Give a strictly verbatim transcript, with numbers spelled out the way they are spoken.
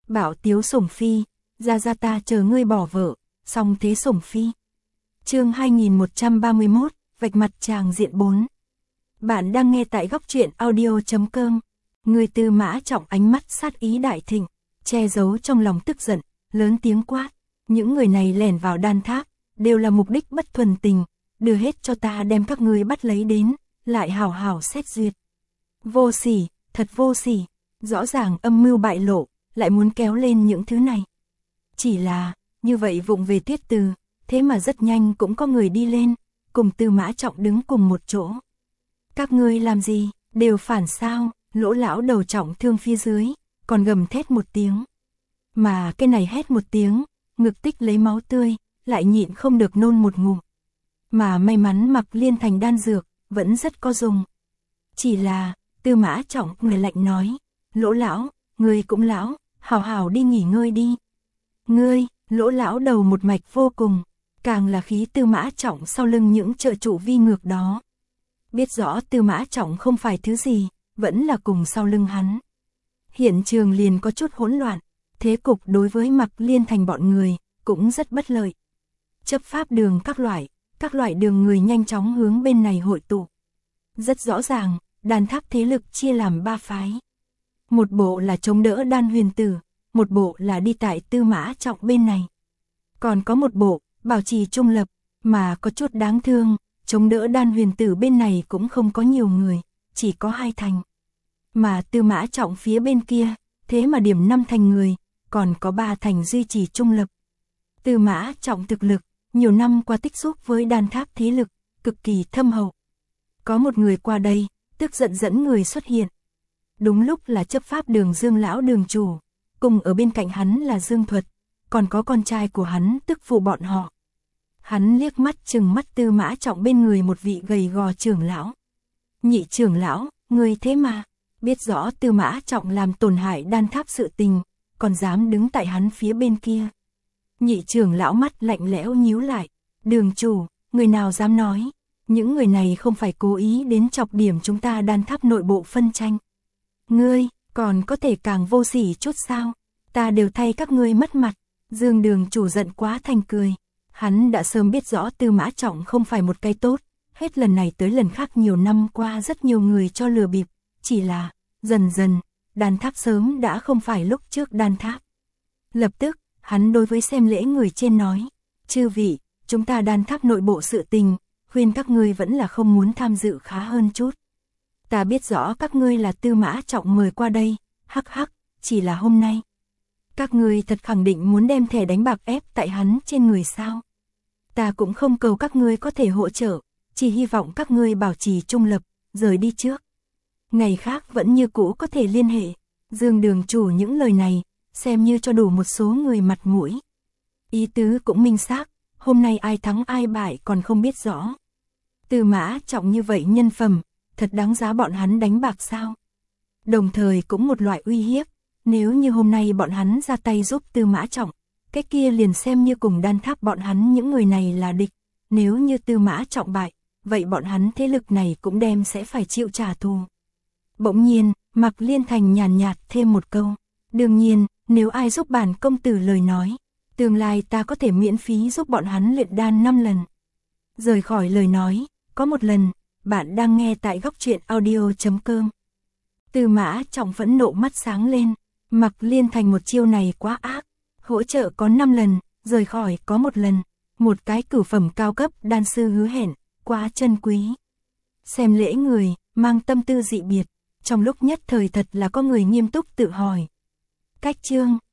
Bảo tiếu sủng phi, ra ra ta chờ ngươi bỏ vợ, xong thế sủng phi. Chương hai nghìn một trăm ba mươi mốt, vạch mặt tràng diện bốn. Bạn đang nghe tại góc truyện audio chấm com. Người Tư Mã Trọng ánh mắt sát ý đại thịnh, che giấu trong lòng tức giận, lớn tiếng quát. Những người này lẻn vào đan tháp, đều là mục đích bất thuần tình, đưa hết cho ta đem các ngươi bắt lấy đến, lại hảo hảo xét duyệt. Vô sỉ, thật vô sỉ, rõ ràng âm mưu bại lộ, lại muốn kéo lên những thứ này. Chỉ là, như vậy vụng về Tuyết Từ, thế mà rất nhanh cũng có người đi lên, cùng Tư Mã Trọng đứng cùng một chỗ. Các ngươi làm gì, đều phản sao, Lỗ lão đầu trọng thương phía dưới, còn gầm thét một tiếng. Mà cái này hét một tiếng, ngực tích lấy máu tươi, lại nhịn không được nôn một ngụm. Mà may mắn Mặc Liên thành đan dược, vẫn rất có dùng. Chỉ là, Tư Mã Trọng người lạnh nói, Lỗ lão, ngươi cũng lão, hào hào đi nghỉ ngơi đi. Ngươi, Lỗ lão đầu một mạch vô cùng, càng là khí Tư Mã Trọng sau lưng những trợ chủ vi ngược đó. Biết rõ Tư Mã Trọng không phải thứ gì, vẫn là cùng sau lưng hắn. Hiện trường liền có chút hỗn loạn, thế cục đối với Mặc Liên thành bọn người, cũng rất bất lợi. Chấp pháp đường các loại, các loại đường người nhanh chóng hướng bên này hội tụ. Rất rõ ràng, đan tháp thế lực chia làm ba phái. Một bộ là chống đỡ Đan Huyền Tử, một bộ là đi tại Tư Mã Trọng bên này. Còn có một bộ, bảo trì trung lập, mà có chút đáng thương, chống đỡ Đan Huyền Tử bên này cũng không có nhiều người, chỉ có hai thành. Mà Tư Mã Trọng phía bên kia, thế mà điểm năm thành người, còn có ba thành duy trì trung lập. Tư Mã Trọng thực lực, nhiều năm qua tích xúc với đan tháp thế lực, cực kỳ thâm hậu. Có một người qua đây, tức giận dẫn người xuất hiện. Đúng lúc là chấp pháp đường Dương lão đường chủ, cùng ở bên cạnh hắn là Dương Thuật, còn có con trai của hắn tức phụ bọn họ. Hắn liếc mắt chừng mắt Tư Mã Trọng bên người một vị gầy gò trưởng lão. Nhị trưởng lão, người thế mà, biết rõ Tư Mã Trọng làm tổn hại đan tháp sự tình, còn dám đứng tại hắn phía bên kia. Nhị trưởng lão mắt lạnh lẽo nhíu lại, đường chủ, người nào dám nói, những người này không phải cố ý đến chọc điểm chúng ta đan tháp nội bộ phân tranh. Ngươi, còn có thể càng vô sỉ chút sao, ta đều thay các ngươi mất mặt. Dương đường chủ giận quá thành cười, hắn đã sớm biết rõ Tư Mã Trọng không phải một cái tốt, hết lần này tới lần khác nhiều năm qua rất nhiều người cho lừa bịp, chỉ là, dần dần, đan tháp sớm đã không phải lúc trước đan tháp. Lập tức, hắn đối với xem lễ người trên nói, chư vị, chúng ta đan tháp nội bộ sự tình, khuyên các ngươi vẫn là không muốn tham dự khá hơn chút. Ta biết rõ các ngươi là Tư Mã Trọng mời qua đây, hắc hắc, chỉ là hôm nay. Các ngươi thật khẳng định muốn đem thẻ đánh bạc ép tại hắn trên người sao? Ta cũng không cầu các ngươi có thể hỗ trợ, chỉ hy vọng các ngươi bảo trì trung lập, rời đi trước. Ngày khác vẫn như cũ có thể liên hệ. Dương đường chủ những lời này, xem như cho đủ một số người mặt mũi. Ý tứ cũng minh xác, hôm nay ai thắng ai bại còn không biết rõ. Tư Mã Trọng như vậy nhân phẩm, thật đáng giá bọn hắn đánh bạc sao? Đồng thời cũng một loại uy hiếp, nếu như hôm nay bọn hắn ra tay giúp Tư Mã Trọng, cái kia liền xem như cùng đan tháp bọn hắn những người này là địch. Nếu như Tư Mã Trọng bại, vậy bọn hắn thế lực này cũng đem sẽ phải chịu trả thù. Bỗng nhiên, Mặc Liên thành nhàn nhạt thêm một câu. Đương nhiên, nếu ai giúp bản công tử lời nói, tương lai ta có thể miễn phí giúp bọn hắn luyện đan năm lần. Rời khỏi lời nói, có một lần, bạn đang nghe tại góc truyện audio chấm com. Tư Mã Trọng phẫn nộ mắt sáng lên, Mặc Liên thành một chiêu này quá ác, hỗ trợ có năm lần, rời khỏi có một lần, một cái cửu phẩm cao cấp đan sư hứa hẹn, quá chân quý. Xem lễ người, mang tâm tư dị biệt, trong lúc nhất thời thật là có người nghiêm túc tự hỏi. Cách chương